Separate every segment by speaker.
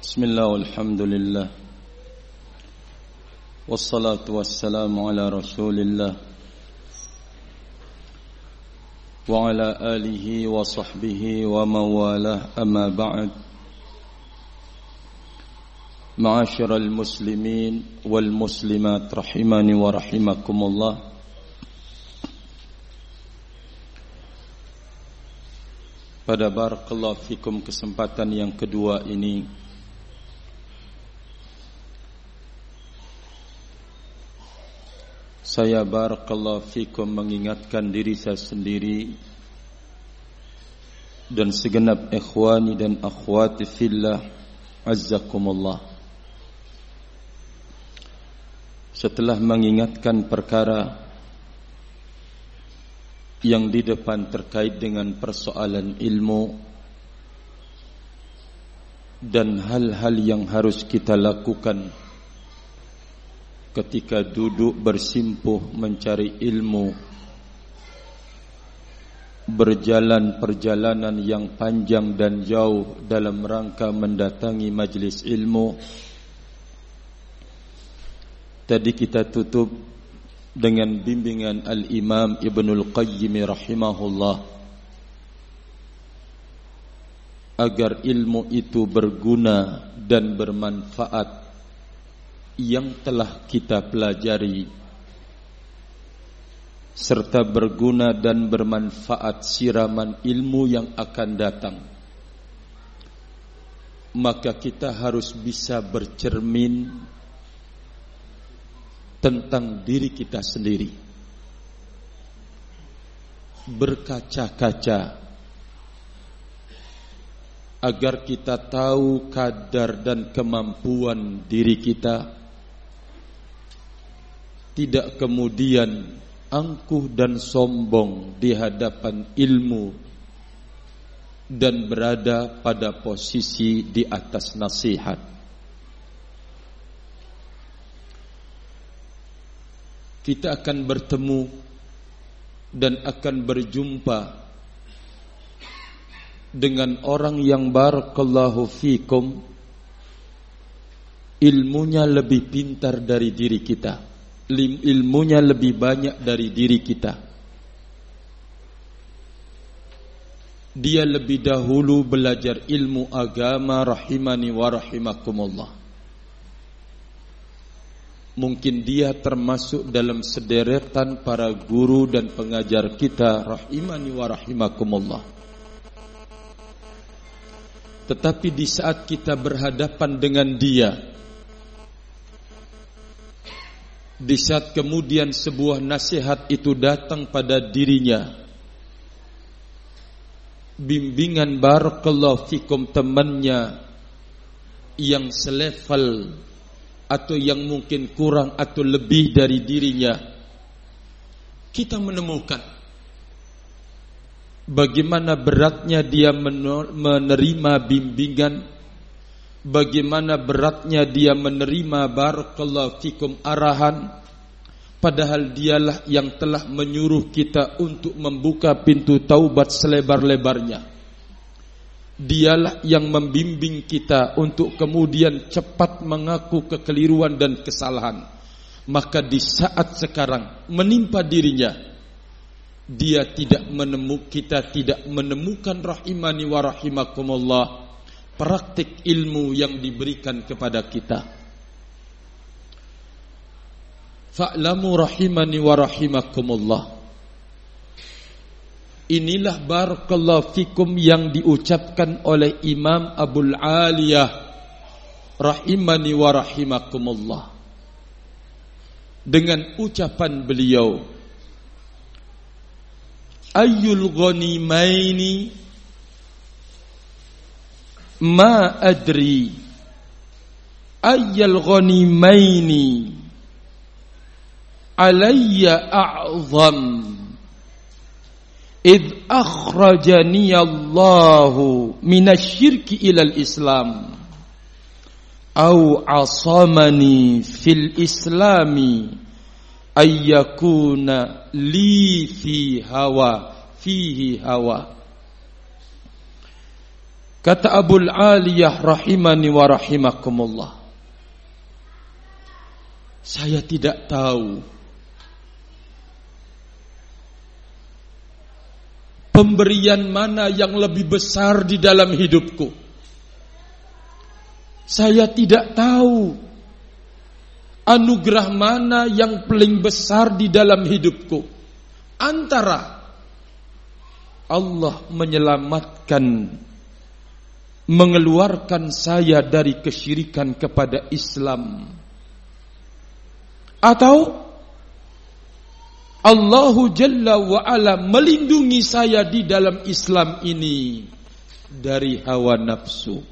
Speaker 1: Bismillah walhamdulillah wassalatu wassalamu ala rasulillah wa ala alihi wa sahbihi wa mawalah amma ba'd. Ma'asyiral muslimin wal muslimat rahimani wa rahimakumullah. Pada barakallahu fikum kesempatan yang kedua ini saya barakallahu fikum mengingatkan diri saya sendiri dan segenap ikhwani dan akhwati fillah azzakumullah. Setelah mengingatkan perkara yang di depan terkait dengan persoalan ilmu dan hal-hal yang harus kita lakukan ketika duduk bersimpuh mencari ilmu, berjalan perjalanan yang panjang dan jauh dalam rangka mendatangi majlis ilmu. Tadi kita tutup dengan bimbingan Al-Imam Ibnul Qayyim rahimahullah agar ilmu itu berguna dan bermanfaat yang telah kita pelajari serta berguna dan bermanfaat siraman ilmu yang akan datang. Maka kita harus bisa bercermin tentang diri kita sendiri, berkaca-kaca agar kita tahu kadar dan kemampuan diri kita, tidak kemudian angkuh dan sombong di hadapan ilmu dan berada pada posisi di atas nasihat. Kita akan bertemu dan akan berjumpa dengan orang yang barakallahu fikum ilmunya lebih pintar dari diri kita, ilmunya lebih banyak dari diri kita. Dia lebih dahulu belajar ilmu agama rahimani wa rahimakumullah. Mungkin dia termasuk dalam sederetan para guru dan pengajar kita rahimani wa rahimakumullah. Tetapi di saat kita berhadapan dengan dia, di saat kemudian sebuah nasihat itu datang pada dirinya, bimbingan barakallahu fikum temannya yang selevel atau yang mungkin kurang atau lebih dari dirinya, kita menemukan bagaimana beratnya dia menerima bimbingan, bagaimana beratnya dia menerima barakallahu fikum arahan, padahal dialah yang telah menyuruh kita untuk membuka pintu taubat selebar-lebarnya. Dialah yang membimbing kita untuk kemudian cepat mengaku kekeliruan dan kesalahan. Maka di saat sekarang menimpa dirinya, kita tidak menemukan rahimani wa rahimakumullah praktik ilmu yang diberikan kepada kita. Fa'lamu rahimani wa rahimakumullah. Inilah barakallahu fikum yang diucapkan oleh Imam Abul Aliyah rahimani wa rahimakumullah dengan ucapan beliau, ayyul ghanimaini ma adri ayyul ghanimaini alayya a'zam idh akhrajani Allahu minasyirki ilal Islam au asamani fil Islami ayyakuna li fihi hawa. Kata Abul Aliyah rahimani wa rahimakumullah, saya tidak tahu pemberian mana yang lebih besar di dalam hidupku. Saya tidak tahu anugerah mana yang paling besar di dalam hidupku, antara Allah menyelamatkan, mengeluarkan saya dari kesyirikan kepada Islam, atau Allahu Jalla wa Ala melindungi saya di dalam Islam ini dari hawa nafsu.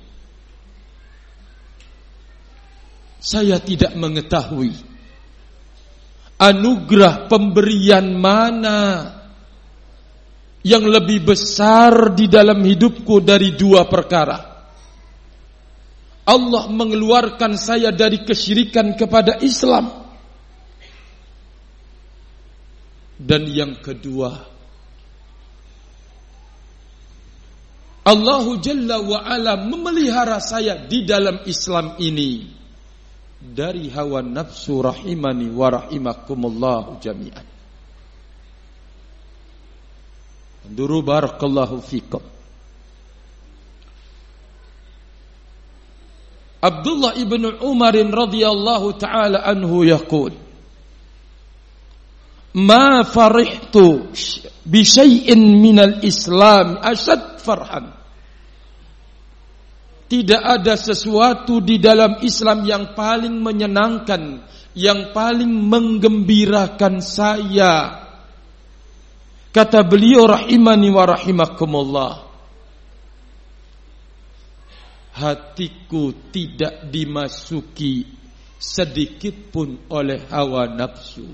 Speaker 1: Saya tidak mengetahui anugerah pemberian mana yang lebih besar di dalam hidupku dari dua perkara. Allah mengeluarkan saya dari kesyirikan kepada Islam. Dan yang kedua, Allahu Jalla wa Ala memelihara saya di dalam Islam ini dari hawa nafsu rahimani wa rahimakumullah jami'an. Duru barakallahu fikum. Abdullah ibn Umar radhiyallahu ta'ala anhu yaqul, ma farihtu bi syai'in minal Islam ashad farhan. Tidak ada sesuatu di dalam Islam yang paling menyenangkan, yang paling menggembirakan saya. Kata beliau rahimani wa rahimakumullah, hatiku tidak dimasuki sedikit pun oleh hawa nafsu.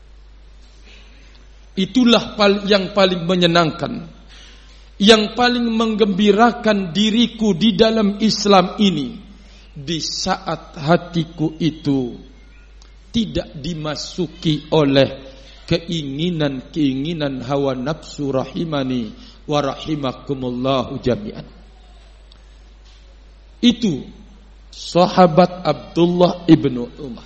Speaker 1: Itulah yang paling menyenangkan, yang paling menggembirakan diriku di dalam Islam ini, di saat hatiku itu tidak dimasuki oleh keinginan-keinginan hawa nafsu rahimani wa rahimakumullahu jami'an. Itu sahabat Abdullah ibnu Umar.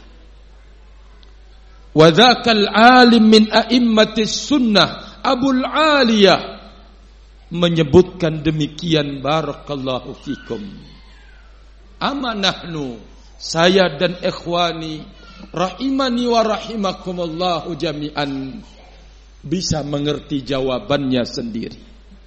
Speaker 1: Wa dzakal alim min a'immatis sunnah Abul Aliyah menyebutkan demikian, barakallahu fikum. Ama nahnu, saya dan ikhwani rahimani wa rahimakumullahu jami'an, bisa mengerti jawabannya sendiri.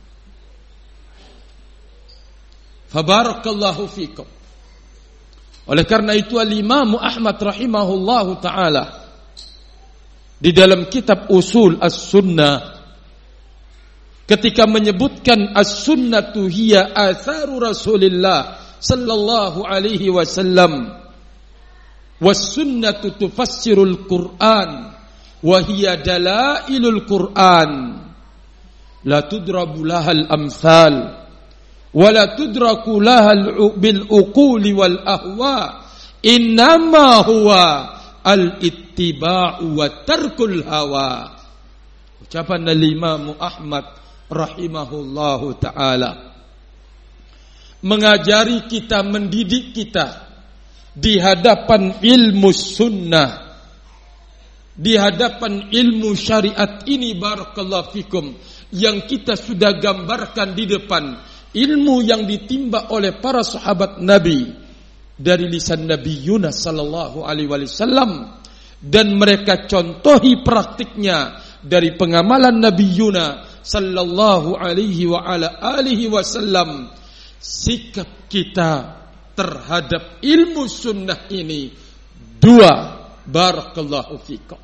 Speaker 1: Fabarakallahu fikum. Oleh karena itu Al-Imam Ahmad rahimahullahu ta'ala di dalam kitab Usul As-Sunnah, ketika menyebutkan as-sunnatu hiya atharu Rasulillah sallallahu alaihi wasallam, was-sunnatu tufassirul Qur'an wa hiya dalailul Qur'an, la tudrabu lahal amthal wa la tudraku lahal bil uquli wal ahwa, innama huwa al-ittiba'u wa tarkul hawa. Ucapan Imam Ahmad rahimahullahu ta'ala mengajari kita, mendidik kita di hadapan ilmu sunnah, di hadapan ilmu syariat ini, barakallahu fikum, yang kita sudah gambarkan di depan, ilmu yang ditimba oleh para sahabat Nabi dari lisan Nabi Yunus sallallahu alaihi wasallam, dan mereka contohi praktiknya dari pengamalan Nabi Yunus sallallahu alaihi wa ala alihi wasallam. Sikap kita terhadap ilmu sunnah ini dua, barakallahu fikum.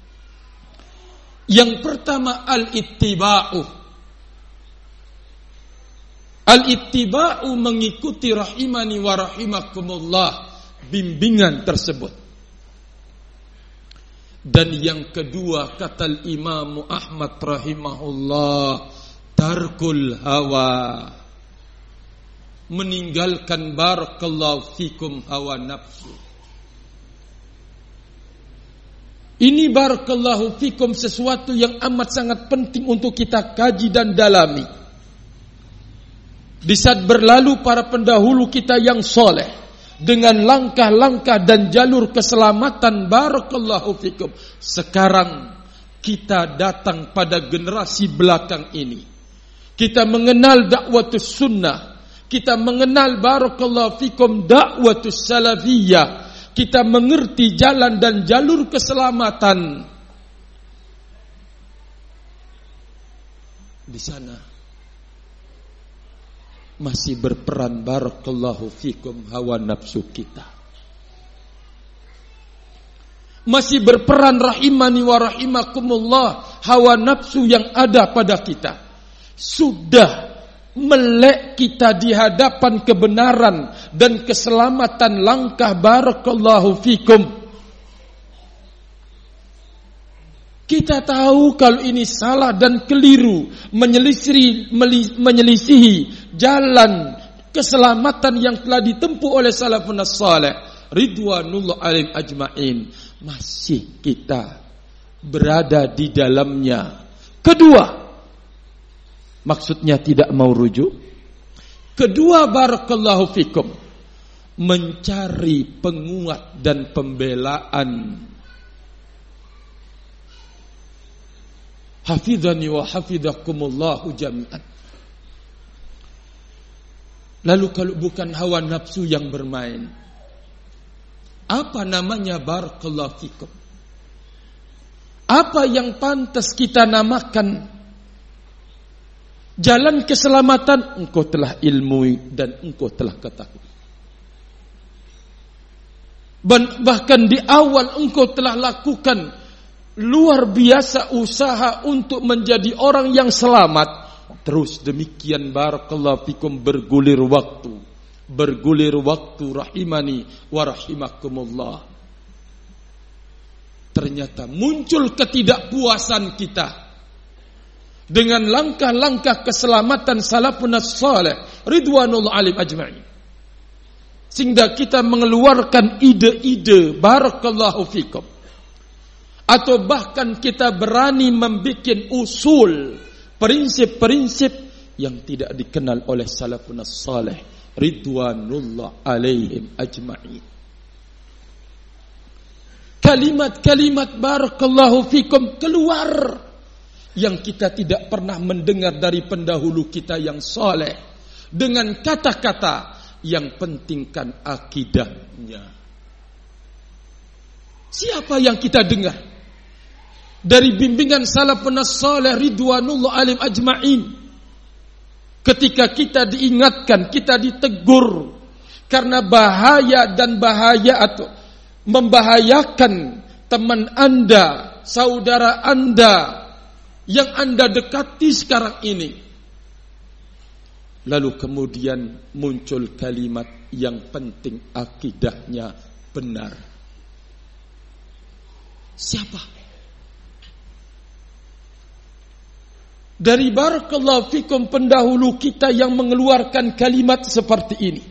Speaker 1: Yang pertama al-ittiba'u. Al-ittiba'u mengikuti rahimani wa rahimakumullah bimbingan tersebut. Dan yang kedua kata Imam Ahmad rahimahullah, tarkul hawa, meninggalkan barakallahu fikum hawa nafsu. Ini barakallahu fikum sesuatu yang amat sangat penting untuk kita kaji dan dalami. Di saat berlalu para pendahulu kita yang soleh dengan langkah-langkah dan jalur keselamatan, barakallahu fikum. Sekarang kita datang pada generasi belakang ini. Kita mengenal dakwatus sunnah. Kita mengenal barakallahu fikum dakwatus salafiyah. Kita mengerti jalan dan jalur keselamatan. Di sana masih berperan barakallahu fikum hawa nafsu kita. Masih berperan rahimani wa rahimakumullah hawa nafsu yang ada pada kita. Sudah melek kita di hadapan kebenaran dan keselamatan langkah barakallahu fikum. Kita tahu kalau ini salah dan keliru, menyelisihi jalan keselamatan yang telah ditempuh oleh salafun salih ridwanullah alaihim ajma'in. Masih kita berada di dalamnya. Kedua, maksudnya tidak mau rujuk. Kedua, barakallahu fikum, mencari penguat dan pembelaan. Hafidhani wa hafidhakumullahu jami'an. Lalu kalau bukan hawa nafsu yang bermain, apa namanya barakallahu fikum? Apa yang pantas kita namakan jalan keselamatan? Engkau telah ilmui dan engkau telah ketahui. Bahkan di awal engkau telah lakukan luar biasa usaha untuk menjadi orang yang selamat. Terus demikian barakallahu fikum bergulir waktu rahimani wa rahimakumullah. Ternyata muncul ketidakpuasan kita dengan langkah-langkah keselamatan salafun salih ridwanullah alaihim ajma'in. Sehingga kita mengeluarkan ide-ide barakallahu fikum. Atau bahkan kita berani membuat usul, prinsip-prinsip yang tidak dikenal oleh salafun salih ridwanullah alaihim ajma'in. Kalimat-kalimat barakallahu fikum keluar yang kita tidak pernah mendengar dari pendahulu kita yang saleh, dengan kata-kata yang pentingkan akidahnya. Siapa yang kita dengar dari bimbingan salafun salih ridwanullah alaihim ajma'in? Ketika kita diingatkan, kita ditegur karena bahaya atau membahayakan teman Anda, saudara Anda yang Anda dekati sekarang ini. Lalu kemudian muncul kalimat yang penting akidahnya benar. Siapa? Dari barakallahu fikum pendahulu kita yang mengeluarkan kalimat seperti ini.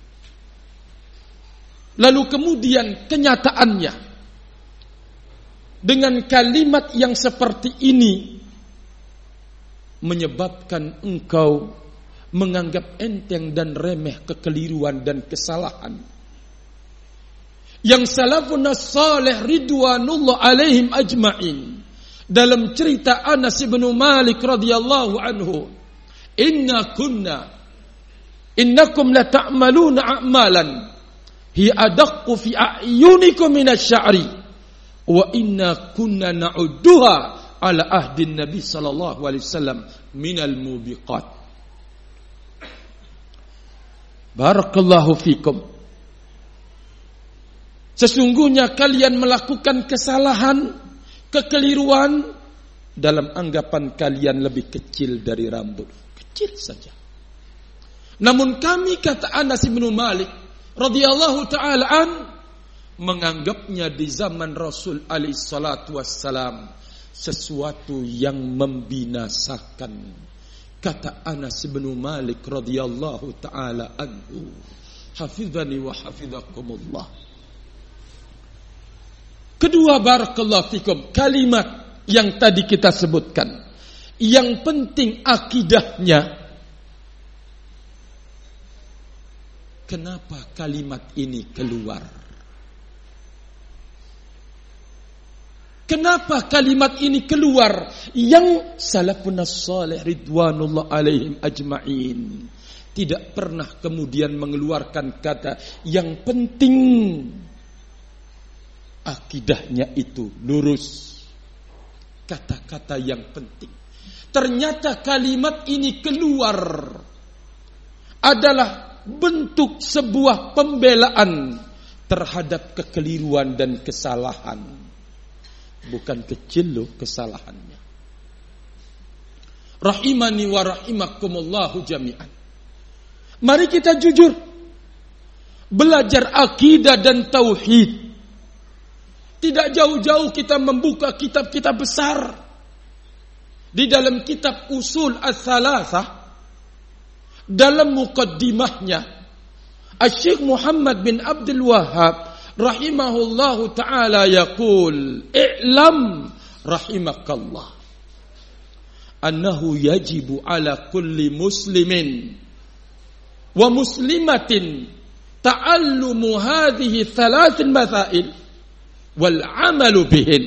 Speaker 1: Lalu kemudian kenyataannya dengan kalimat yang seperti ini menyebabkan engkau menganggap enteng dan remeh kekeliruan dan kesalahan yang salafun salih ridwanullah alaihim ajma'in. Dalam cerita Anas bin Malik radhiyallahu anhu, innakum la ta'maluna a'malan hi adaqqu fi a'yunikum minasy-sya'ri wa inna kunna na'udduha ala ahdi Nabi sallallahu alaihi wasallam minal mubiqat. Barakallahu fikum. Sesungguhnya kalian melakukan kesalahan, kekeliruan dalam anggapan kalian lebih kecil dari rambut. Kecil saja. Namun kami, kata Anas bin Malik radhiyallahu ta'ala an, menganggapnya di zaman Rasul alaihi salatu wassalam sesuatu yang membinasakan. Kata Anas bin Malik radhiyallahu ta'ala anhu, hafizani wa hafizakumullah. Kedua, barakallahu fikum, kalimat yang tadi kita sebutkan, yang penting akidahnya. kenapa kalimat ini keluar? Kenapa kalimat ini keluar? Yang salafun salih ridwanullah alaihim ajma'in tidak pernah kemudian mengeluarkan kata yang penting akidahnya itu lurus. Kata-kata yang penting. Ternyata kalimat ini keluar adalah bentuk sebuah pembelaan terhadap kekeliruan dan kesalahan. Bukan kecil loh kesalahannya. Rahimani wa rahimakumullahu jami'an. Mari kita jujur. Belajar akidah dan tauhid. Tidak jauh-jauh kita membuka kitab-kitab besar. Di dalam kitab Usul Ats-Tsalatsah, dalam muqaddimahnya, Asy-Syaikh Muhammad bin Abdul Wahhab rahimahullahu ta'ala yaqul, i'lam rahimakallah annahu yajibu ala kulli muslimin wa muslimatin ta'allumu hadhihi thalath masail wal amalu bihin.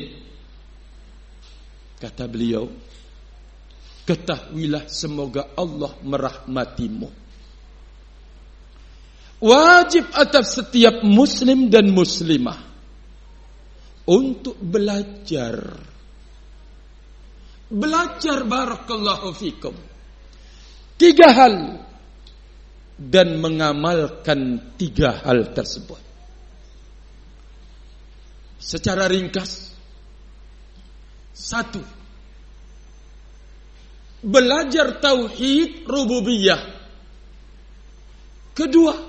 Speaker 1: Kata beliau, ketahuilah semoga Allah merahmatimu. Wajib atas setiap muslim dan muslimah untuk belajar. Belajar barakallahu fikum 3 hal dan mengamalkan 3 hal tersebut. Secara ringkas, 1. Belajar tauhid rububiyah. 2.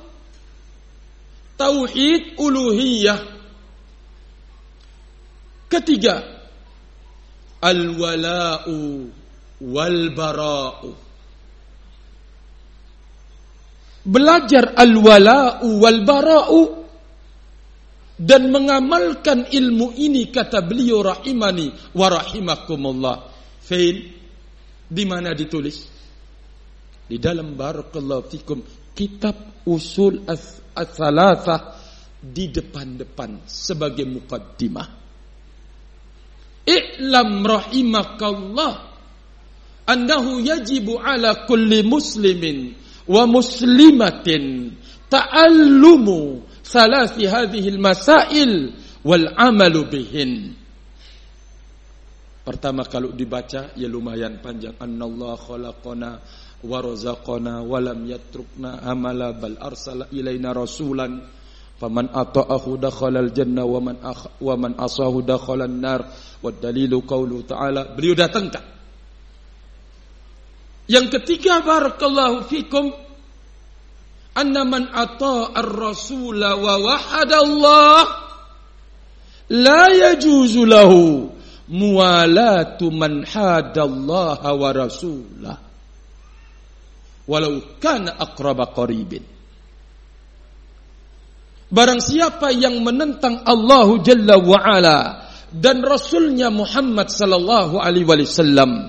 Speaker 1: Tauhid uluhiyah. 3. Al-wala'u wal-bara'u. Belajar al-wala'u wal-bara'u dan mengamalkan ilmu ini, kata beliau rahimani wa rahimakumullah. Fail. Di mana ditulis? Di dalam barakallahu fikum kitab Usul Ats-Tsalatsah, di depan-depan sebagai muqaddimah. I'lam rahimakallah annahu yajibu ala kulli muslimin wa muslimatin ta'allumu salasi hadhihi al-masail wal amalu bihin. Pertama kalau dibaca ya lumayan panjang. Annallahu khalaqana wa razaqana wa lam yatrukna amala bal arsala ilaina rasulan faman ata'ahu dakhalal jannah wa man asahu dakhalan nar. Wad dalilu qaulu ta'ala. Beliau datangkan. Yang ketiga barakallahu fikum, anna man ata'ar rasula wa wahadallah la yajuzu lahu muwalatu man hadallaha wa rasulah walau kana aqraba qaribin. Barang siapa yang menentang Allah Jalla wa Ala dan Rasulnya Muhammad sallallahu alaihi wasallam,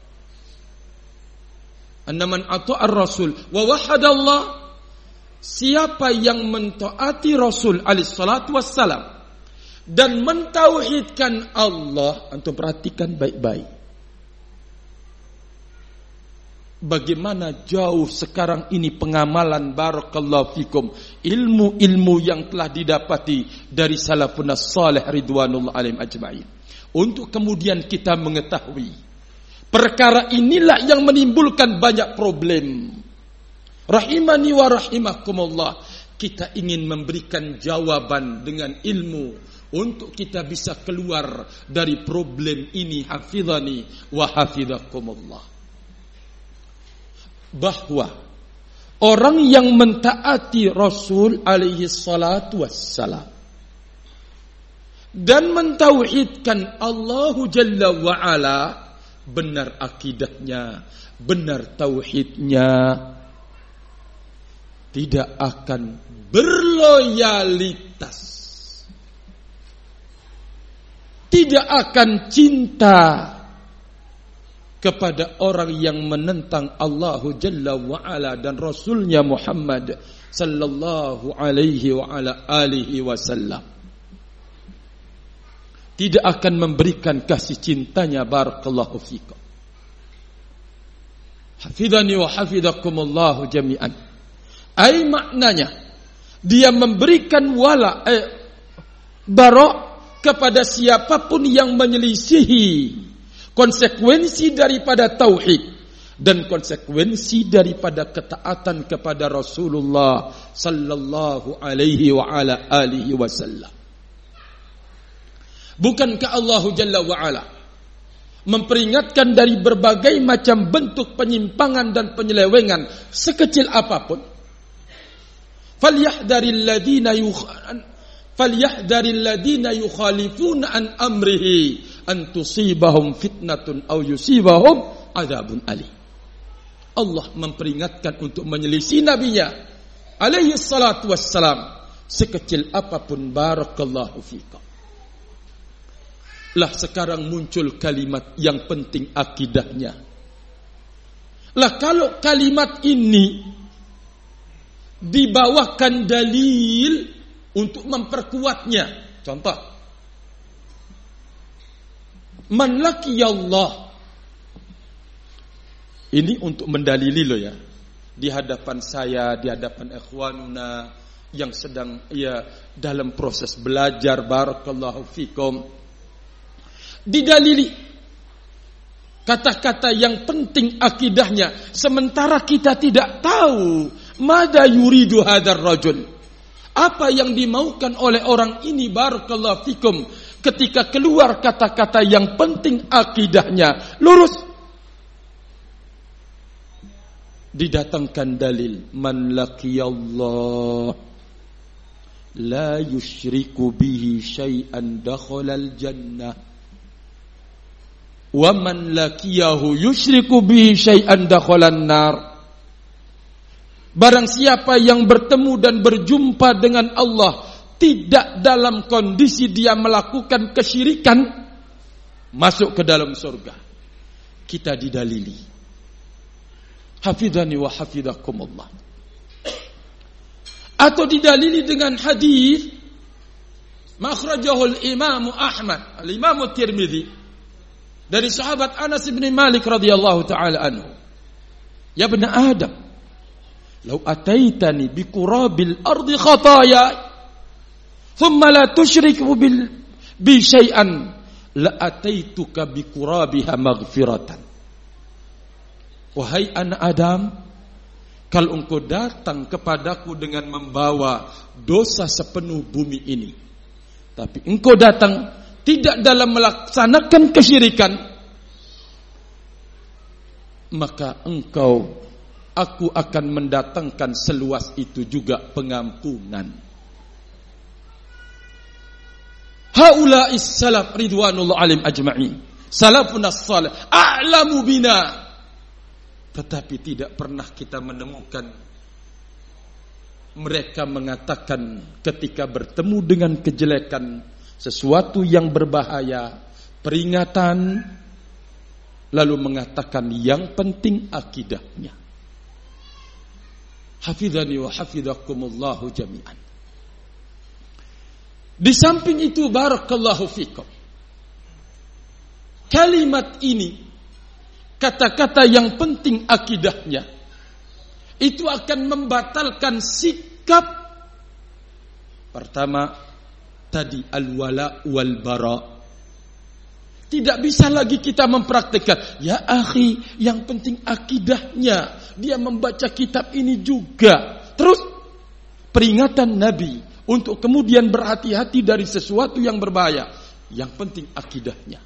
Speaker 1: anna man ata'ar rasul wa wahadallah, siapa yang mentaati Rasul alaihi salatu wassalam dan mentauhidkan Allah. Antum perhatikan baik-baik. Bagaimana jauh sekarang ini pengamalan barakallahu fikum ilmu-ilmu yang telah didapati dari salafun salih ridwanullah alaihim ajma'in. Untuk kemudian kita mengetahui perkara inilah yang menimbulkan banyak problem. Rahimani wa rahimakumullah. Kita ingin memberikan jawaban dengan ilmu untuk kita bisa keluar dari problem ini. Hafizani wa hafizakumullah. Bahwa orang yang mentaati Rasul alaihi salatu wassalam dan mentauhidkan Allahu Jalla wa Ala, benar akidahnya, benar tauhidnya, tidak akan berloyalitas, tidak akan cinta kepada orang yang menentang Allah Jalla wa Ala dan Rasulnya Muhammad sallallahu alaihi wa ala alihi wasallam, tidak akan memberikan kasih cintanya. Barakallahu fikum. Hafidhani wa hafidhakumullahu jami'an. Ai maknanya dia memberikan barok kepada siapapun yang menyelisihi konsekuensi daripada tauhid dan konsekuensi daripada ketaatan kepada Rasulullah sallallahu alaihi wa ala alihi wasallam. Bukankah Allah Jalla wa Ala memperingatkan dari berbagai macam bentuk penyimpangan dan penyelewengan sekecil apapun? Falyahdharil ladina yukhalifuna an amrihi an tusibahum fitnatun aw yusibahum adzabun alim. Allah memperingatkan untuk menyelisih nabinya alaihi salatu wassalam sekecil apapun. Barakallahu fikum. Lah sekarang muncul kalimat yang penting akidahnya. Lah kalau kalimat ini dibawakan dalil untuk memperkuatnya. Contoh, man laqiyallah. Ini untuk mendalili loh ya. Di hadapan saya, di hadapan ikhwanuna yang sedang dalam proses belajar. Barakallahu fikum. Didalili kata-kata yang penting akidahnya, sementara kita tidak tahu mada yuridu hadzal rajul, apa yang dimaukan oleh orang ini. Barakallahu fikum. Ketika keluar kata-kata yang penting akidahnya, lurus didatangkan dalil, man laqiyallah la yusyriku bihi syai'an dakhalal jannah wa man laqiyahu yusyriku bihi syai'an dakhalan nar. Barang siapa yang bertemu dan berjumpa dengan Allah tidak dalam kondisi dia melakukan kesyirikan, masuk ke dalam surga. Kita didalili. Hafidhani wa hafidhakumullah. Atau didalili dengan hadis makhrajahul Imam Ahmad, al-Imam Tirmidzi, dari sahabat Anas bin Malik radhiyallahu taala anhu. Ya ibn Adam, law ataitani bi qurabil ardi khataaya thumma la tusyriku bi syai'an la ataituka bi qurabiha maghfiratan. Wahai anak Adam, kalau engkau datang kepadaku dengan membawa dosa sepenuh bumi ini, tapi engkau datang tidak dalam melaksanakan kesyirikan, maka aku akan mendatangkan seluas itu juga pengampunan. Haula'is salaf ridwanullah alim ajma'in, salafun as-salih a'lamu bina. Tetapi tidak pernah kita menemukan mereka mengatakan ketika bertemu dengan kejelekan, sesuatu yang berbahaya, peringatan, lalu mengatakan yang penting akidahnya. Hafidhani wa hafidhakumullahu jami'an. Di samping itu, barakallahu fikum, kalimat ini, kata-kata yang penting akidahnya, itu akan membatalkan sikap pertama tadi, al-wala wal bara. Tidak bisa lagi kita mempraktikkan, ya akhi, yang penting akidahnya. Dia membaca kitab ini juga. Terus peringatan Nabi untuk kemudian berhati-hati dari sesuatu yang berbahaya. Yang penting akidahnya.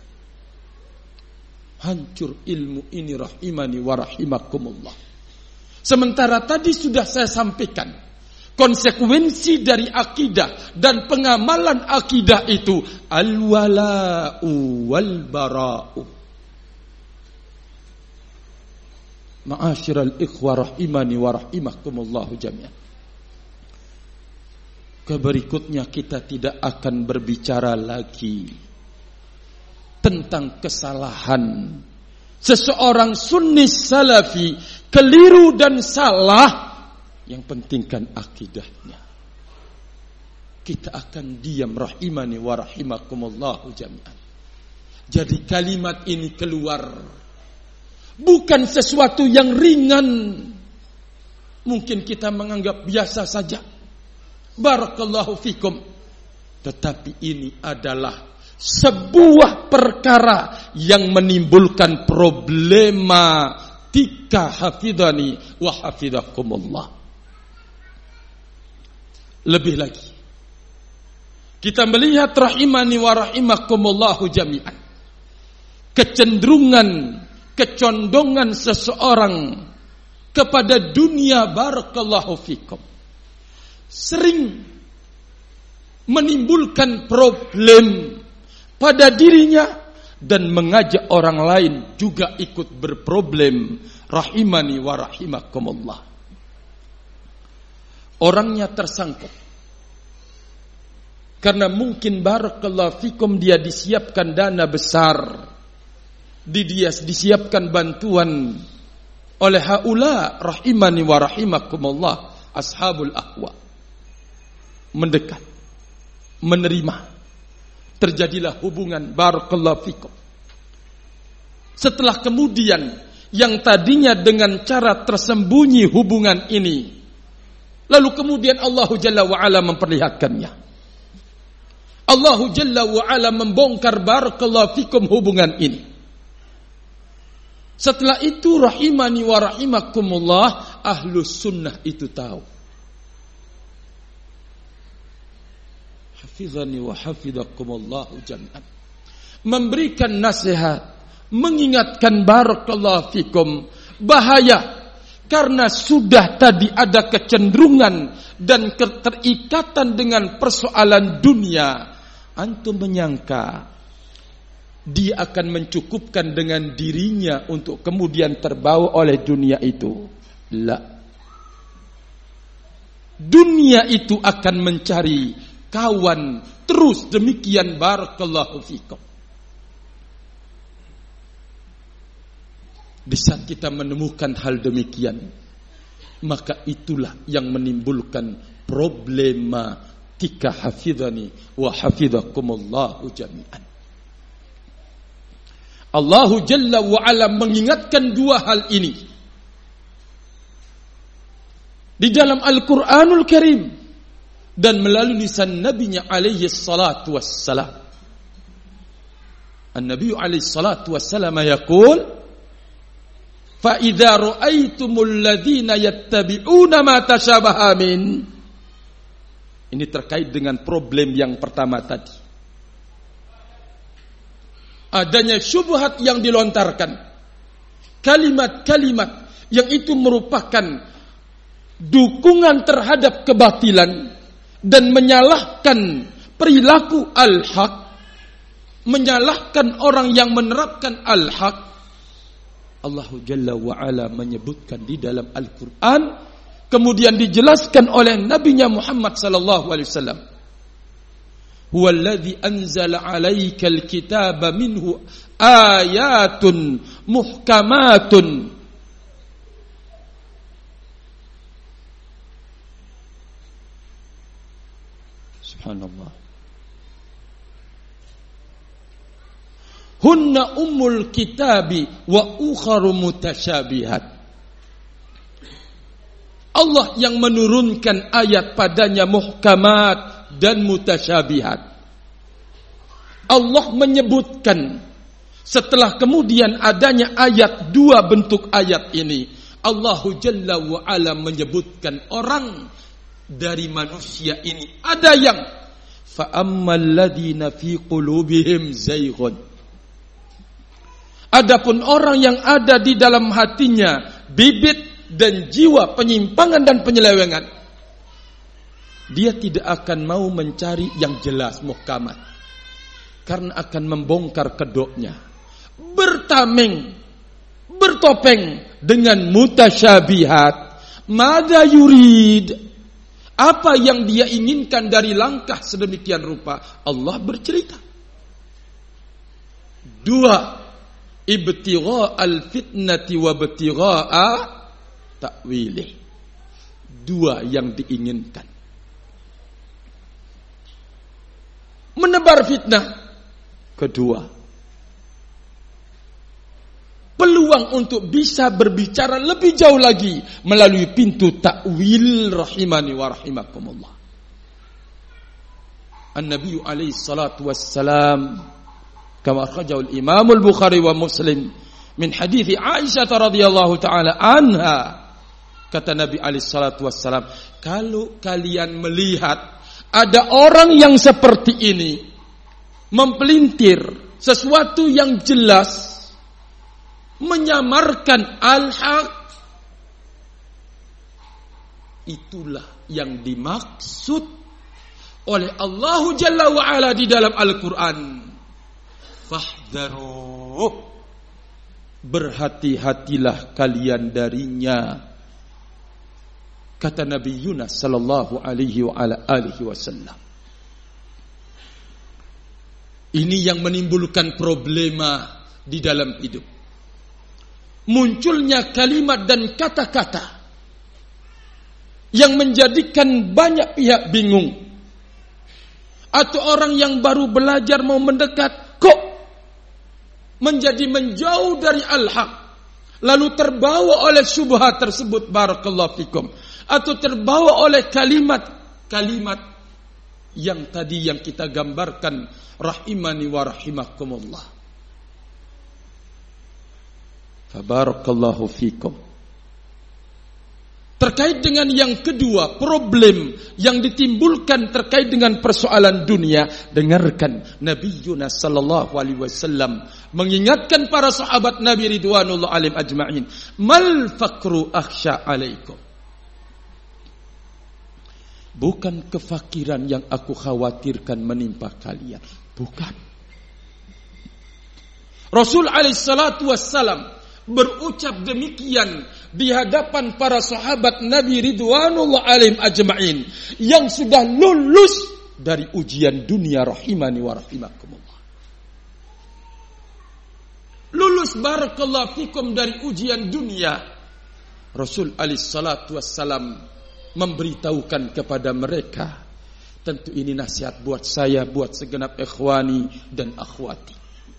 Speaker 1: Hancur ilmu ini rahimani wa rahimakumullah. Sementara tadi sudah saya sampaikan, konsekuensi dari akidah dan pengamalan akidah itu al-wala'u wal bara'u. Ma'asyiral ikhwah rahimani wa rahimakumullahu jami'an. Berikutnya kita tidak akan berbicara lagi tentang kesalahan seseorang sunni salafi keliru dan salah, yang penting kan akidahnya. Kita akan diam rahimani wa rahimakumullahu jami'an. Jadi kalimat ini keluar bukan sesuatu yang ringan. Mungkin kita menganggap biasa saja. Barakallahu fikum. Tetapi ini adalah sebuah perkara yang menimbulkan problematika hafidhani wa hafidhakumullah. Lebih lagi, kita melihat rahimani wa rahimakumullahu jami'an, kecondongan seseorang kepada dunia, barakallahu fikum, sering menimbulkan problem pada dirinya dan mengajak orang lain juga ikut berproblem. Rahimani wa rahimakumullah. Orangnya tersangkut karena mungkin barakallahu fikum dia disiapkan dana besar, disiapkan bantuan oleh haula rahimani wa rahimakumullah ashabul ahwa. Mendekat, menerima, terjadilah hubungan barakallahu fikum. Setelah kemudian yang tadinya dengan cara tersembunyi hubungan ini, lalu kemudian Allah Jalla wa'ala memperlihatkannya. Allah Jalla wa'ala membongkar barakallahu fikum hubungan ini. Setelah itu rahimani wa rahimakumullah, ahlus sunnah itu tahu. Hafizani wa hafidhakumullahu jami'an. Memberikan nasihat, mengingatkan barakallahu fikum bahaya. Karena sudah tadi ada kecenderungan dan keterikatan dengan persoalan dunia. Antum menyangka dia akan mencukupkan dengan dirinya untuk kemudian terbawa oleh dunia itu. La. Dunia itu akan mencari kawan terus demikian barakallahu fikum. Di saat kita menemukan hal demikian, maka itulah yang menimbulkan problematika hafidhani wa hafidhakumullahu jami'an. Allah Jalla wa Ala mengingatkan dua hal ini di dalam Al-Quranul Karim dan melalui lisan Nabinya alaihi salatu wassalam. An-Nabi alaihi salatu wassalam yaqul, فَإِذَا رَأَيْتُمُ الَّذِينَ يَتَّبِعُونَ مَا تَشَابَهَ مِنْ. Ini terkait dengan problem yang pertama tadi. Adanya syubhat yang dilontarkan. Kalimat-kalimat yang itu merupakan dukungan terhadap kebatilan dan menyalahkan perilaku al-haq, menyalahkan orang yang menerapkan al-haq. Allah Jalla wa'ala menyebutkan di dalam Al-Quran, kemudian dijelaskan oleh Nabinya Muhammad sallallahu alaihi wasallam. Huwallazi anzala 'alaikal kitaba minhu ayatun muhkamatun. Subhanallah. Hunna ummul kitabi wa ukharu mutasyabihat. Allah yang menurunkan ayat padanya muhkamat dan mutasyabihat. Allah menyebutkan setelah kemudian adanya ayat, dua bentuk ayat ini, Allah Jalla wa Ala menyebutkan orang dari manusia ini ada yang fa ammal ladina fi qulubihim zayghun. Adapun orang yang ada di dalam hatinya bibit dan jiwa penyimpangan dan penyelewengan, dia tidak akan mau mencari yang jelas muhkamat, karena akan membongkar kedoknya, bertameng, bertopeng dengan mutasyabihat. Mada yurid, apa yang dia inginkan dari langkah sedemikian rupa, Allah bercerita. Dua, ibtigha al-fitnati wa ibtigha ta'wilih. Dua yang diinginkan. Menebar fitnah. Kedua, peluang untuk bisa berbicara lebih jauh lagi melalui pintu ta'wil rahimani wa rahimakumullah. An-Nabi alaihi salatu wassalam kama akhrajahu al-Imam al-Bukhari wa Muslim min hadits Aisyah radhiyallahu taala anha, kata Nabi alaihi salatu wassalam, kalau kalian melihat ada orang yang seperti ini mempelintir sesuatu yang jelas, menyamarkan al-haq, itulah yang dimaksud oleh Allah Jalla wa Ala di dalam Al-Quran. Fahdharu, berhati-hatilah kalian darinya, kata Nabi Yunus sallallahu alaihi wa ala alihi wasallam. Ini yang menimbulkan problema di dalam hidup. Munculnya kalimat dan kata-kata yang menjadikan banyak pihak bingung. Atau orang yang baru belajar mau mendekat, kok menjadi menjauh dari al-haq, lalu terbawa oleh syubhat tersebut, barakallahu fikum, atau terbawa oleh kalimat-kalimat yang tadi yang kita gambarkan, rahimani wa rahimakumullah. Fabarakallahu fikum. Terkait dengan yang kedua, problem yang ditimbulkan terkait dengan persoalan dunia, dengarkan Nabi Yunus sallallahu alaihi wasallam mengingatkan para sahabat Nabi ridwanullah alaihim ajma'in, mal faqru akhsha alaikum. Bukan kefakiran yang aku khawatirkan menimpa kalian, bukan. Rasul alaihi salatu wassalam berucap demikian di hadapan para sahabat Nabi ridwanullah alaihim ajma'in yang sudah lulus dari ujian dunia, rahimani wa rahimakumullah. Lulus barakallahu fikum dari ujian dunia. Rasul alaihi salatu wassalam memberitahukan kepada mereka, tentu ini nasihat buat saya, buat segenap ikhwani dan akhwati.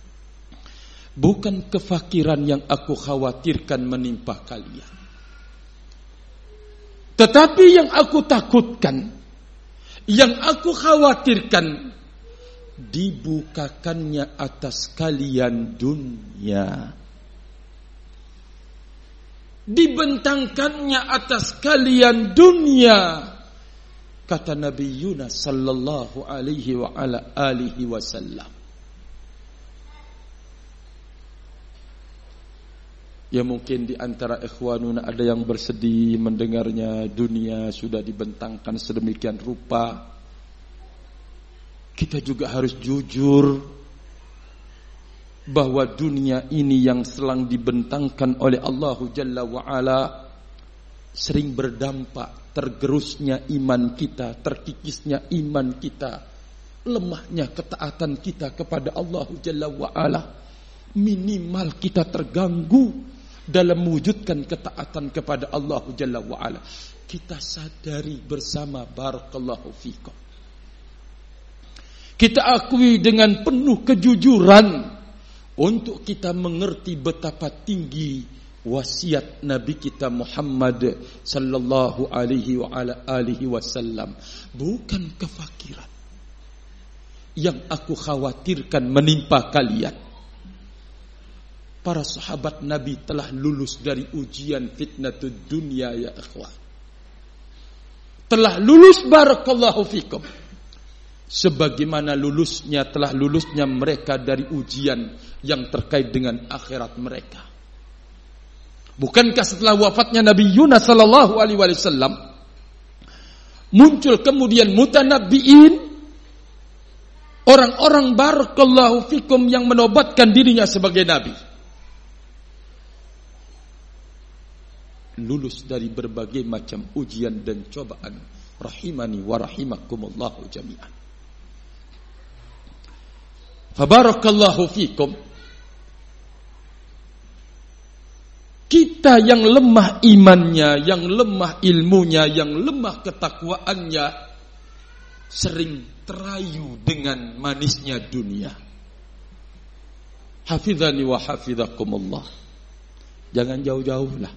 Speaker 1: Bukan kefakiran yang aku khawatirkan menimpa kalian, tetapi yang aku takutkan, yang aku khawatirkan, dibukakannya atas kalian dunia, dibentangkannya atas kalian dunia, kata Nabi Yunus sallallahu alaihi wa ala alihi wasallam. Ya mungkin di antara ikhwanuna ada yang bersedih mendengarnya, dunia sudah dibentangkan sedemikian rupa. Kita juga harus jujur bahwa dunia ini yang selang dibentangkan oleh Allah Jalla wa'ala sering berdampak tergerusnya iman kita, terkikisnya iman kita, lemahnya ketaatan kita kepada Allah Jalla wa'ala. Minimal kita terganggu dalam mewujudkan ketaatan kepada Allah Jalla wa'ala. Kita sadari bersama, barakallahu fikum, kita akui dengan penuh kejujuran untuk kita mengerti betapa tinggi wasiat Nabi kita Muhammad sallallahu alaihi wa ala alihi wasallam. Bukan kefakiran yang aku khawatirkan menimpa kalian. Para sahabat Nabi telah lulus dari ujian fitnatud dunia, ya ikhwah. Telah lulus, barakallahu fikum, sebagaimana telah lulusnya mereka dari ujian yang terkait dengan akhirat mereka. Bukankah setelah wafatnya Nabi Yunus sallallahu alaihi wasallam muncul kemudian mutanabbiin, orang-orang barakallahu fikum yang menobatkan dirinya sebagai nabi, lulus dari berbagai macam ujian dan cobaan, rahimani wa rahimakumullahu jami'an. Fabarakallahu fikum. Kita yang lemah imannya, yang lemah ilmunya, yang lemah ketakwaannya, sering terayu dengan manisnya dunia. Hafizani wa hafizakumullah. Jangan jauh-jauh lah.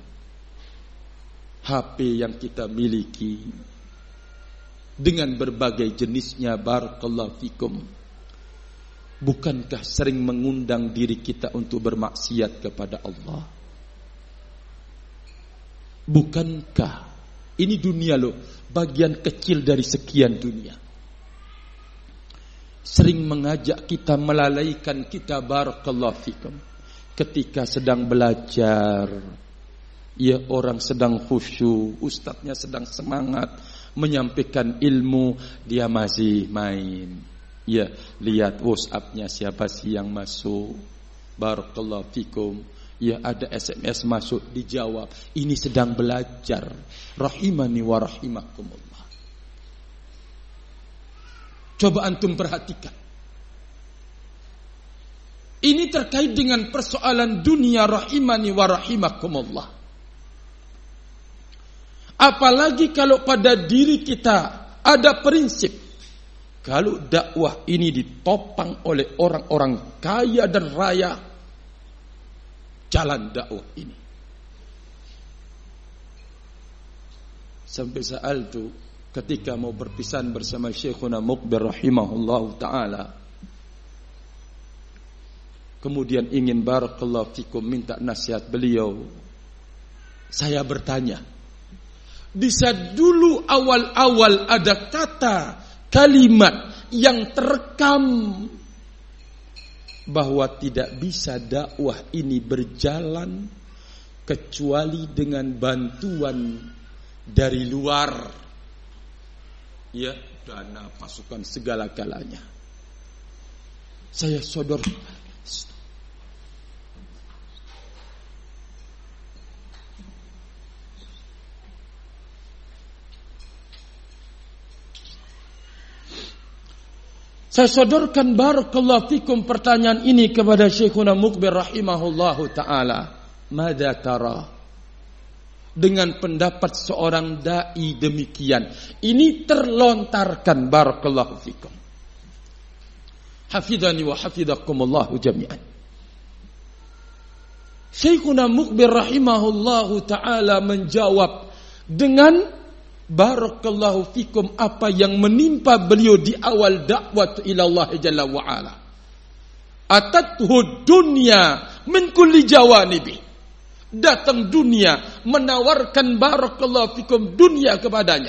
Speaker 1: HP yang kita miliki dengan berbagai jenisnya, barakallahu fikum, bukankah sering mengundang diri kita untuk bermaksiat kepada Allah? Bukankah ini dunia loh, bagian kecil dari sekian dunia, sering mengajak kita, melalaikan kita, barakallahu fikum, ketika sedang belajar. Ya, orang sedang khusyuk, ustadznya sedang semangat menyampaikan ilmu, dia masih main. Ya, lihat WhatsApp-nya siapa sih yang masuk, barakallahu fikum. Ya, ada SMS masuk, dijawab. Ini sedang belajar. Rahimani wa rahimakumullah. Coba antum perhatikan. Ini terkait dengan persoalan dunia, rahimani wa rahimakumullah. Apalagi kalau pada diri kita ada prinsip, kalau dakwah ini ditopang oleh orang-orang kaya dan raya, jalan dakwah ini. Sampai saat itu ketika mau berpisahan bersama Syekhuna Muqbil rahimahullahu ta'ala, kemudian ingin barakallahu fikum minta nasihat beliau, saya bertanya, bisa dulu awal-awal ada kata, kalimat yang terekam bahwa tidak bisa dakwah ini berjalan kecuali dengan bantuan dari luar, ya, dana, pasukan, segala-galanya. Saya sodor, saya sodorkan barakallahu fikum pertanyaan ini kepada Syekhuna Muqbil rahimahullahu ta'ala. Mada tara? Dengan pendapat seorang da'i demikian. Ini terlontarkan barakallahu fikum. Hafidhani wa hafidhakumullahu jami'an. Syekhuna Muqbil rahimahullahu ta'ala menjawab dengan barakallahu fikum apa yang menimpa beliau di awal dakwah ilallah jalla wa ala. Atathu dunya min kulli jawanibi. Datang dunia menawarkan barakallahu fikum dunia kepadanya.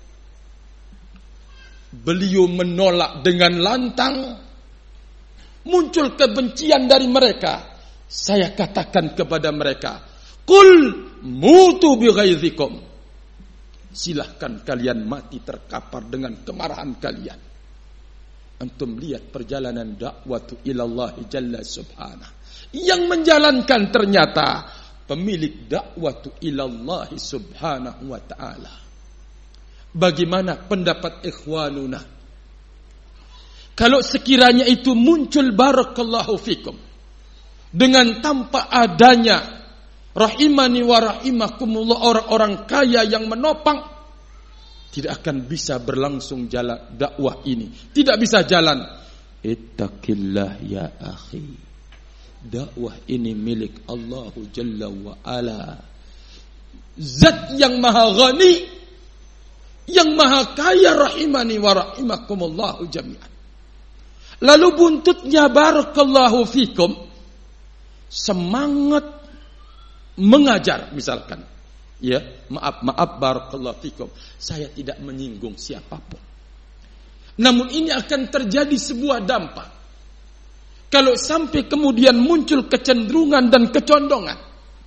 Speaker 1: Beliau menolak dengan lantang. Muncul kebencian dari mereka. Saya katakan kepada mereka, qul mutu bi ghaizikum. Silahkan kalian mati terkapar dengan kemarahan kalian. Antum lihat perjalanan dakwah ilallah jalla subhanahu. Yang menjalankan ternyata pemilik dakwah ilallah subhanahu wa ta'ala. Bagaimana pendapat ikhwanuna? Kalau sekiranya itu muncul barakallahu fikum dengan tanpa adanya rahimani wa rahimakumullah orang-orang kaya yang menopang, tidak akan bisa berlangsung jalan dakwah ini. Tidak bisa jalan. Ittaqillah ya akhi. Dakwah ini milik Allah Jalla wa Ala. Zat yang maha ghani, yang maha kaya, rahimani wa rahimakumullah jami'an. Lalu buntutnya barakallahu fikum, semangat mengajar misalkan, ya, maaf barakallahu fikum, saya tidak menyinggung siapapun, namun ini akan terjadi sebuah dampak kalau sampai kemudian muncul kecenderungan dan kecondongan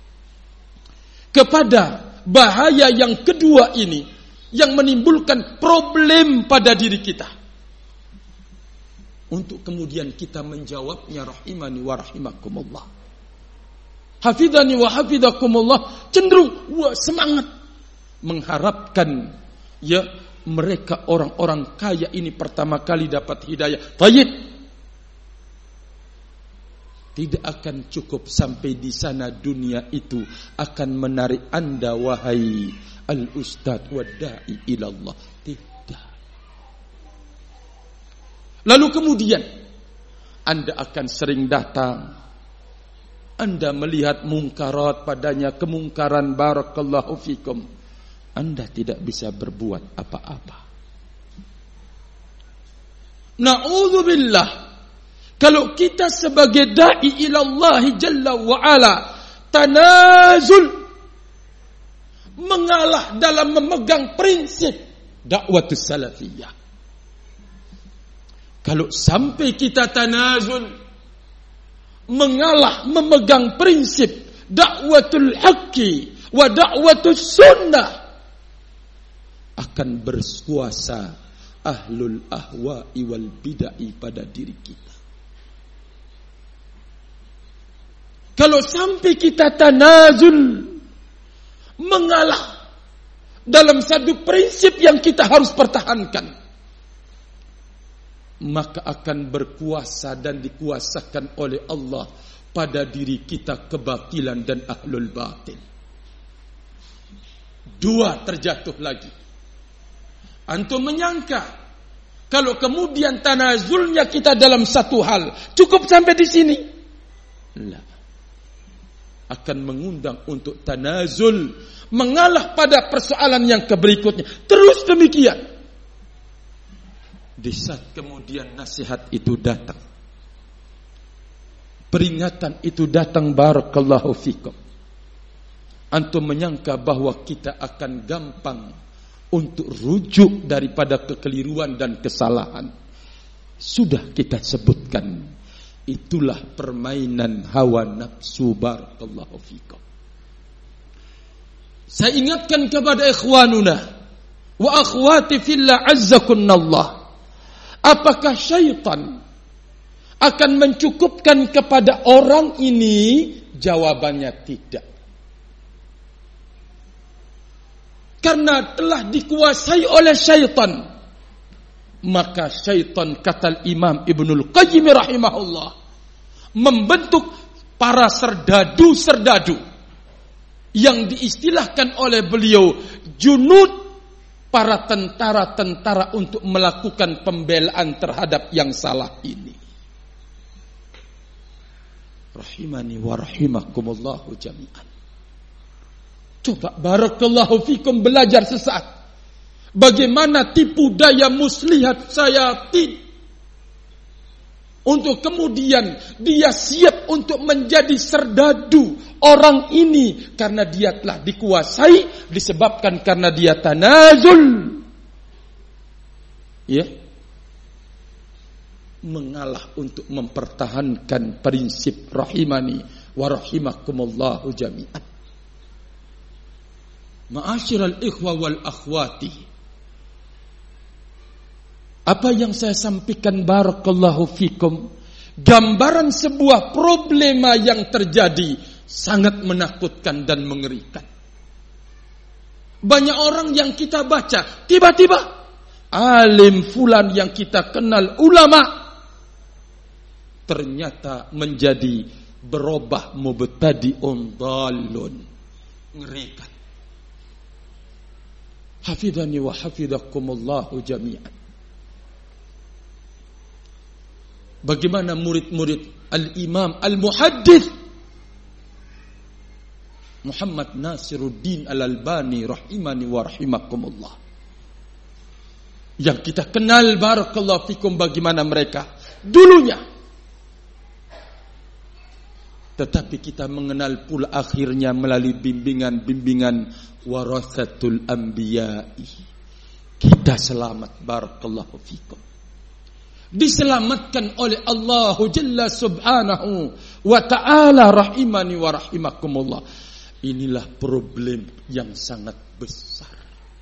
Speaker 1: kepada bahaya yang kedua ini, yang menimbulkan problem pada diri kita, untuk kemudian kita menjawabnya rahimani wa rahimakumullah. Hafidhani wa hafidhakumullah, cenderung semangat mengharapkan, ya, mereka orang-orang kaya ini pertama kali dapat hidayah. Tayyib. tidak akan cukup sampai di sana dunia itu akan menarik Anda wahai al-ustadz wa da'i ilallah. Tidak. Lalu kemudian Anda akan sering datang, Anda melihat mungkarat padanya, kemungkaran, barakallahu fikum. Anda tidak bisa berbuat apa-apa. Na'udzubillah. Kalau kita sebagai da'i ilallahi jalla wa'ala tanazul, mengalah dalam memegang prinsip dakwatus salafiyah. Kalau sampai kita tanazul, mengalah memegang prinsip dakwatul haqqi wa dakwatus sunnah, akan berkuasa ahlul ahwa'i wal bid'ah pada diri kita. Kalau sampai kita tanazul, mengalah dalam satu prinsip yang kita harus pertahankan, maka akan berkuasa dan dikuasakan oleh Allah pada diri kita kebatilan dan ahlul batil. Dua terjatuh lagi. Antum menyangka kalau kemudian tanazulnya kita dalam satu hal cukup sampai di sini? Lah. Akan mengundang untuk tanazul, mengalah pada persoalan yang berikutnya. Terus demikian. Di saat kemudian nasihat itu datang, peringatan itu datang, barakallahu fikum, antum menyangka bahwa kita akan gampang untuk rujuk daripada kekeliruan dan kesalahan. Sudah kita sebutkan, itulah permainan hawa nafsu, barakallahu fikum. Saya ingatkan kepada ikhwanuna wa akhwati fillah azzakunallah, apakah syaitan akan mencukupkan kepada orang ini? Jawabannya tidak. Karena telah dikuasai oleh syaitan, maka syaitan, kata Imam Ibnul Qayyim rahimahullah, membentuk para serdadu-serdadu yang diistilahkan oleh beliau junud, para tentara-tentara untuk melakukan pembelaan terhadap yang salah ini. Rahimani wa rahimakumullahu jami'an. Coba barakallahu fikum belajar sesaat bagaimana tipu daya muslihat sayatin untuk kemudian dia siap untuk menjadi serdadu orang ini karena dia telah dikuasai disebabkan karena dia tanazul, ya, mengalah untuk mempertahankan prinsip rahimani wa rahimakumullahu jami'an. Ma'asyiral ikhwa wal akhwati, apa yang saya sampaikan barakallahu fikum, gambaran sebuah problema yang terjadi sangat menakutkan dan mengerikan. Banyak orang yang kita baca, tiba-tiba alim fulan yang kita kenal ulama ternyata menjadi berubah mubtadi'un dhalun. Ngerikan. Hafidhani wa hafidhakumullahu jami'an. Bagaimana murid-murid al-imam al-muhaddits Muhammad Nasiruddin al-Albani rahimani wa rahimakumullah, yang kita kenal barakallahu fikum bagaimana mereka dulunya, tetapi kita mengenal pula akhirnya melalui bimbingan-bimbingan warasatul anbiya'i. Kita selamat barakallahu fikum, diselamatkan oleh Allah Jalla Subhanahu wa ta'ala rahimani wa rahimakumullah. Inilah problem yang sangat besar.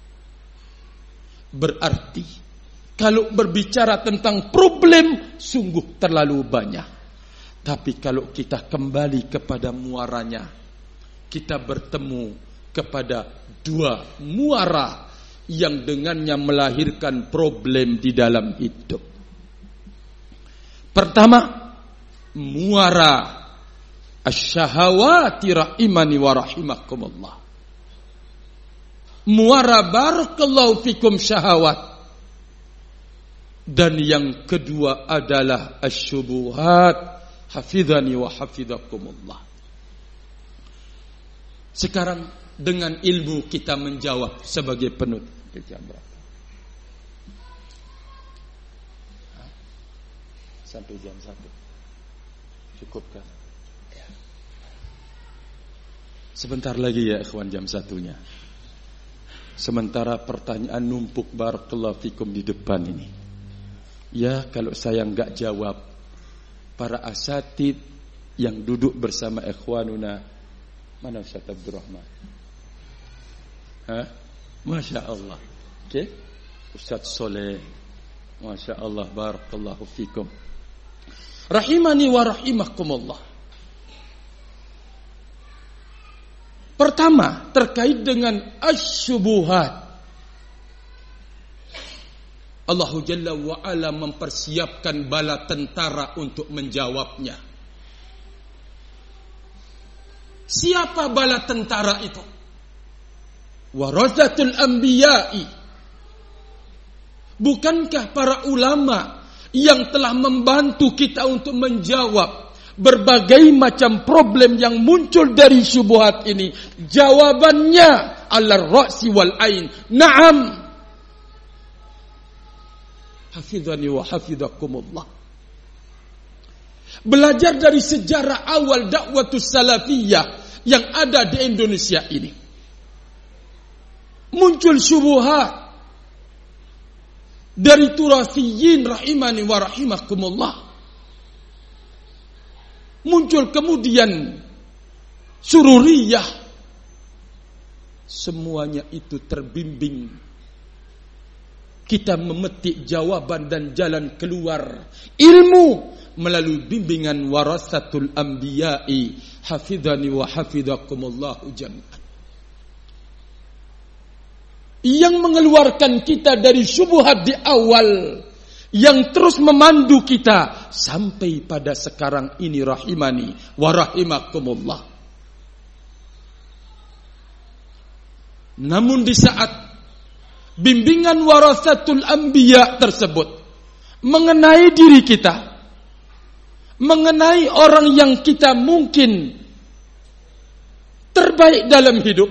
Speaker 1: Berarti kalau berbicara tentang problem sungguh terlalu banyak. Tapi kalau kita kembali kepada muaranya, kita bertemu kepada dua muara yang dengannya melahirkan problem di dalam hidup. Pertama, muara Asyahawati rahimani wa rahimakumullah. Muara barakallahu fikum syahawat. Dan yang kedua adalah asyubuhat. Hafidhani wa hafidhakumullah. Sekarang dengan ilmu kita menjawab sebagai penutup. Jam berapa? Sampai jam 1. Cukupkah? Ya. Sebentar lagi ya ikhwan, jam 1-nya. Sementara pertanyaan numpuk barakallahu fikum di depan ini. Ya, kalau saya enggak jawab, para asatid yang duduk bersama ikhwanuna, mana Ustaz Abdurrahman? Masya Allah. Okay? Ustaz Soleh, Masya Allah, barakallahu fikum. Rahimani wa rahimakumullah. Pertama, terkait dengan asyubuhat. Allah Jalla wa'ala mempersiapkan bala tentara untuk menjawabnya. Siapa bala tentara itu? Warasatul anbiya'i. Bukankah para ulama yang telah membantu kita untuk menjawab berbagai macam problem yang muncul dari syubhat ini? Jawabannya ala ra'si wal ain. Naam. Hafidhani wa hafidhakumullah. Belajar dari sejarah awal dakwatus salafiyah yang ada di Indonesia ini. Muncul syubhat dari turasiyin rahimani wa rahimakumullah. Muncul kemudian sururiyah. Semuanya itu terbimbing. Kita memetik jawaban dan jalan keluar ilmu melalui bimbingan warasatul anbiya'i. Hafidhani wa hafidhakumullahu jami'an. Yang mengeluarkan kita dari syubhat di awal, yang terus memandu kita sampai pada sekarang ini, rahimani wa rahimakumullah. Namun di saat bimbingan warasatul anbiya tersebut mengenai diri kita, mengenai orang yang kita mungkin terbaik dalam hidup,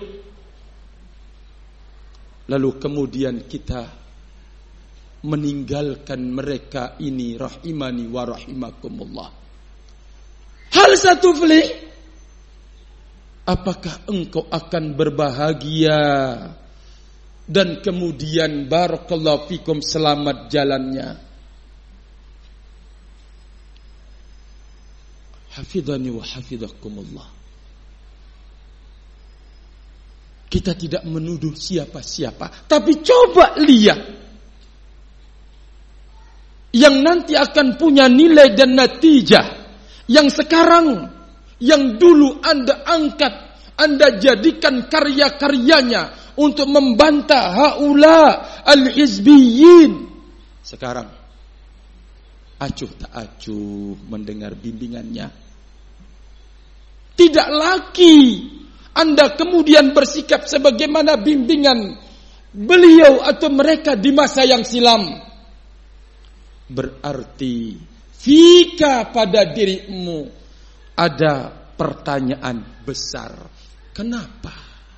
Speaker 1: lalu kemudian kita meninggalkan mereka ini, rahimani wa rahimakumullah. Hal satu fli, apakah engkau akan berbahagia dan kemudian barakallahu fikum selamat jalannya? Hafidhani wa hafidhakumullah. Kita tidak menuduh siapa-siapa, tapi coba lihat yang nanti akan punya nilai dan natijah, yang sekarang, yang dulu Anda angkat, Anda jadikan karya-karyanya untuk membantah haula al-hizbiyyin. Sekarang acuh tak acuh mendengar bimbingannya. Tidak lagi Anda kemudian bersikap sebagaimana bimbingan beliau atau mereka di masa yang silam. Berarti fika, pada dirimu ada pertanyaan besar. Kenapa?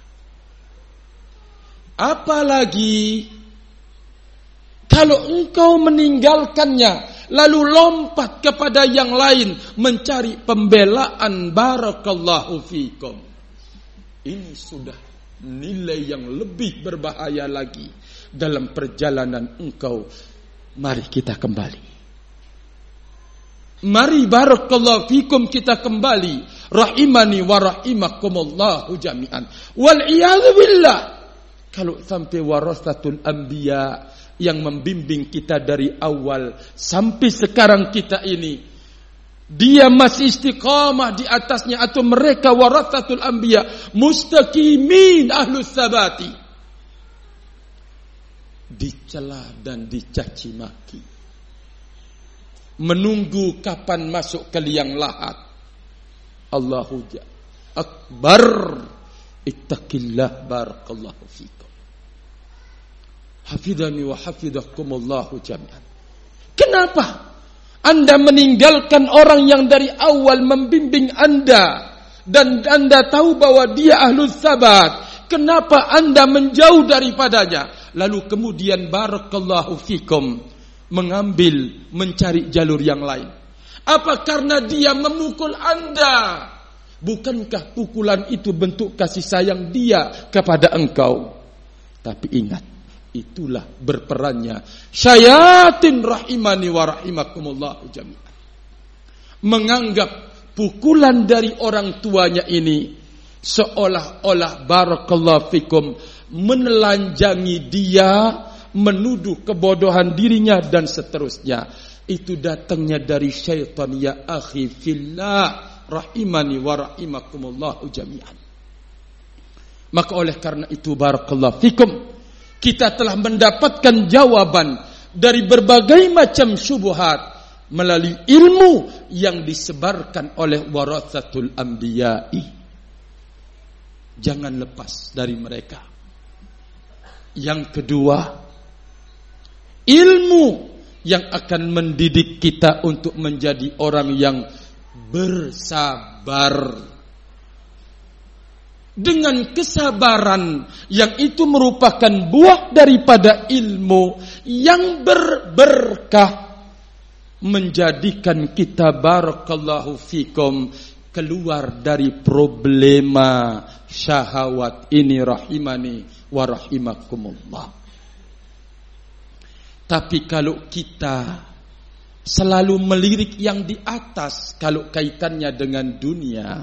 Speaker 1: Apalagi kalau engkau meninggalkannya lalu lompat kepada yang lain mencari pembelaan, barakallahu fikum. Ini sudah nilai yang lebih berbahaya lagi dalam perjalanan engkau. Mari kita kembali. Mari barakallahu fikum kita kembali. Rahimani wa rahimakumullahu jami'an. Wal iyadzu billah. Kalau sampai warasatul anbiya yang membimbing kita dari awal sampai sekarang kita ini, dia masih istiqamah di atasnya, atau mereka warasatul anbiya mustaqimin ahlus sabati, dicela dan dicaci maki, menunggu kapan masuk ke liang lahat. Allahu akbar. Ittaqillah barakallahu fikum. Hafidhani wa hafidhakumullahu jami'an. Kenapa Anda meninggalkan orang yang dari awal membimbing Anda dan Anda tahu bahwa dia ahlus sabat? Kenapa Anda menjauh daripadanya? Lalu kemudian barakallahu fikum mencari jalur yang lain. Apa karena dia memukul Anda? Bukankah pukulan itu bentuk kasih sayang dia kepada engkau? Tapi ingat, itulah berperannya syayatin rahimani wa rahimakumullah jami'an. Menganggap pukulan dari orang tuanya ini seolah-olah barakallahu fikum menelanjangi dia, menuduh kebodohan dirinya dan seterusnya. Itu datangnya dari syaitan ya akhi fillah rahimani wa rahimakumullah jami'an. Maka oleh karena itu barakallahu fikum, kita telah mendapatkan jawaban dari berbagai macam syubhat melalui ilmu yang disebarkan oleh waratsatul anbiya'i. Jangan lepas dari mereka. Yang kedua, ilmu yang akan mendidik kita untuk menjadi orang yang bersabar. Dengan kesabaran yang itu merupakan buah daripada ilmu yang berberkah, menjadikan kita barakallahu fikum keluar dari problema syahwat ini rahimani wa rahimakumullah. Tapi kalau kita selalu melirik yang di atas kalau kaitannya dengan dunia,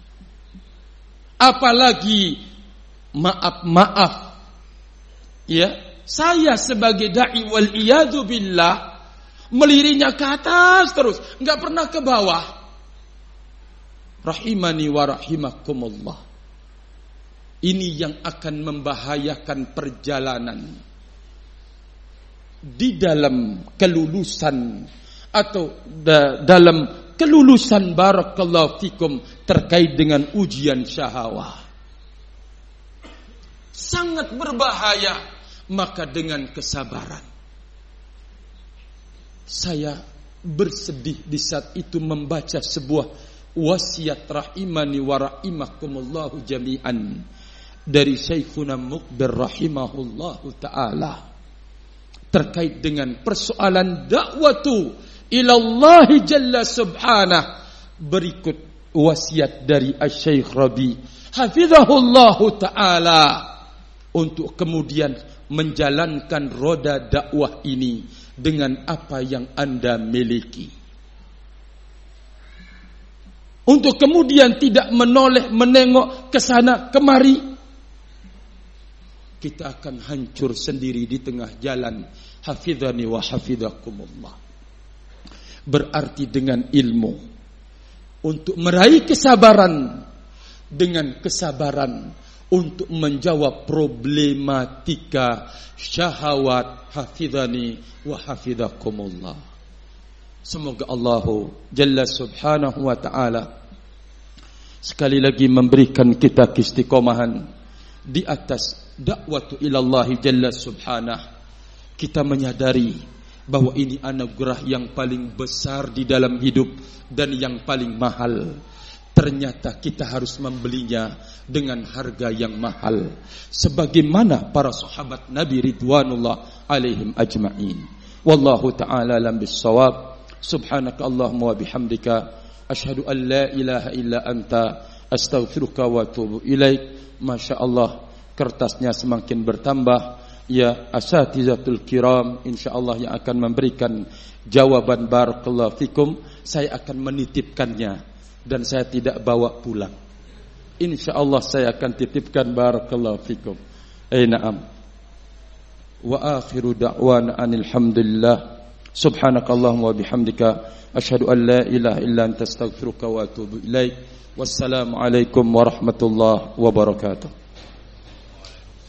Speaker 1: apalagi maaf ya, saya sebagai dai wal iyadu billah melirinya ke atas terus, enggak pernah ke bawah. Rahimani wa rahimakumullah. Ini yang akan membahayakan perjalanan di dalam kelulusan atau dalam kelulusan barakallahu fikum terkait dengan ujian syahwat. Sangat berbahaya. Maka dengan kesabaran. Saya bersedih di saat itu membaca sebuah wasiat rahimani wa rahimakumullahu jami'an dari Syekhuna Muqbir rahimahullahu ta'ala terkait dengan persoalan dakwatu ilallahi jalla subhanah. Berikut wasiat dari Asy-Syaikh Rabi hafizahullahu ta'ala untuk kemudian menjalankan roda dakwah ini dengan apa yang Anda miliki. Untuk kemudian tidak menoleh menengok ke sana kemari, kita akan hancur sendiri di tengah jalan. Hafizani wa hafizakumullah. Berarti dengan ilmu untuk meraih kesabaran, dengan kesabaran untuk menjawab problematika syahwat. Hafizani wa hafizakumullah. Semoga Allah Jalla Subhanahu wa ta'ala sekali lagi memberikan kita keistiqomahan di atas dakwatu ilallahi Jalla Subhanah. Kita menyadari bahwa ini anugerah yang paling besar di dalam hidup dan yang paling mahal. Ternyata kita harus membelinya dengan harga yang mahal, sebagaimana para sahabat Nabi ridwanullah alaihim ajma'in. Wallahu ta'ala alam bis-shawab. Subhanaka Allahumma wa bihamdika asyhadu an la ilaha illa anta astaghfiruka wa atubu ilaik. Masya Allah, kertasnya semakin bertambah. Ya asatizatul kiram, insyaallah yang akan memberikan jawaban barakallahu fikum, saya akan menitipkannya dan saya tidak bawa pulang. Insyaallah saya akan titipkan barakallahu fikum. Na'am. Wa akhiru da'wana anil hamdulillah. Subhanakallahumma wa bihamdika asyhadu an la ilaha illa anta astaghfiruka wa atubu ilaik. Wassalamu alaikum warahmatullahi wabarakatuh.